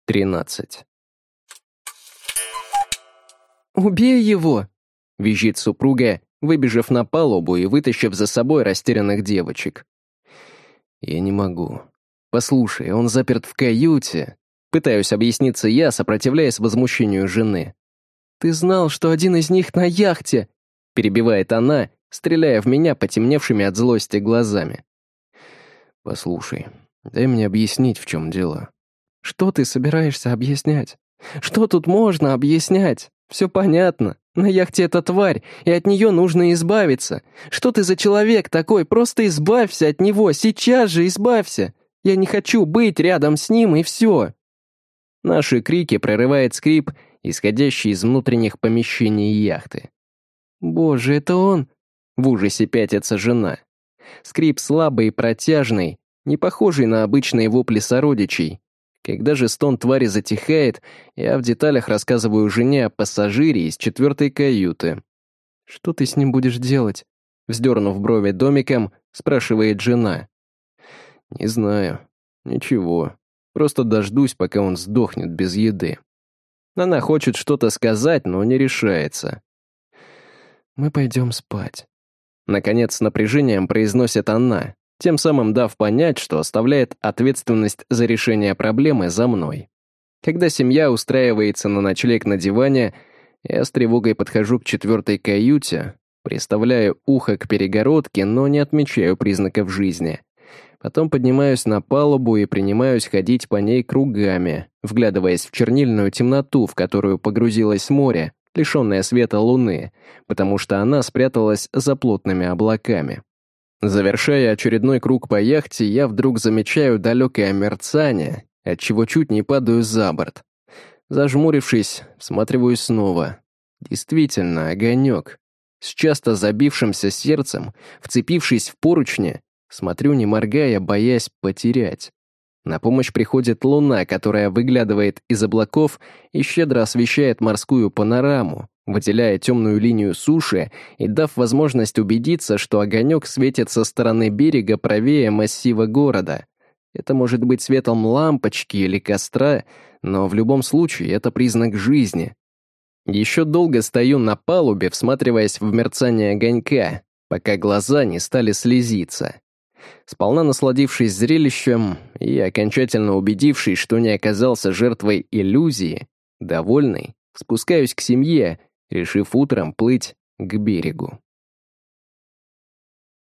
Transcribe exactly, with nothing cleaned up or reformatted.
тринадцать. «Убей его!» — визжит супруга, выбежав на палубу и вытащив за собой растерянных девочек. «Я не могу. Послушай, он заперт в каюте». Пытаюсь объясниться я, сопротивляясь возмущению жены. «Ты знал, что один из них на яхте!» — перебивает она, стреляя в меня потемневшими от злости глазами. «Послушай, дай мне объяснить, в чем дело». «Что ты собираешься объяснять? Что тут можно объяснять? Все понятно. На яхте эта тварь, и от нее нужно избавиться. Что ты за человек такой? Просто избавься от него, сейчас же избавься. Я не хочу быть рядом с ним, и все». Наши крики прерывает скрип, исходящий из внутренних помещений яхты. «Боже, это он!» — в ужасе пятится жена. Скрип слабый и протяжный, не похожий на обычные вопли сородичей. Когда же стон твари затихает, я в деталях рассказываю жене о пассажире из четвертой каюты. «Что ты с ним будешь делать?» — вздернув брови домиком, спрашивает жена. «Не знаю. Ничего. Просто дождусь, пока он сдохнет без еды». Она хочет что-то сказать, но не решается. «Мы пойдем спать», — наконец с напряжением произносит она, тем самым дав понять, что оставляет ответственность за решение проблемы за мной. Когда семья устраивается на ночлег на диване, я с тревогой подхожу к четвертой каюте, приставляю ухо к перегородке, но не отмечаю признаков жизни. Потом поднимаюсь на палубу и принимаюсь ходить по ней кругами, вглядываясь в чернильную темноту, в которую погрузилось море, лишенное света луны, потому что она спряталась за плотными облаками. Завершая очередной круг по яхте, я вдруг замечаю далекое мерцание, отчего чуть не падаю за борт. Зажмурившись, всматриваюсь снова. Действительно, огонек. С часто забившимся сердцем, вцепившись в поручни, смотрю, не моргая, боясь потерять. На помощь приходит луна, которая выглядывает из облаков и щедро освещает морскую панораму, выделяя темную линию суши и дав возможность убедиться, что огонек светит со стороны берега правее массива города. Это может быть светом лампочки или костра, но в любом случае это признак жизни. Еще долго стою на палубе, всматриваясь в мерцание огонька, пока глаза не стали слезиться. Сполна насладившись зрелищем и окончательно убедившись, что не оказался жертвой иллюзии, довольный, спускаюсь к семье, решив утром плыть к берегу.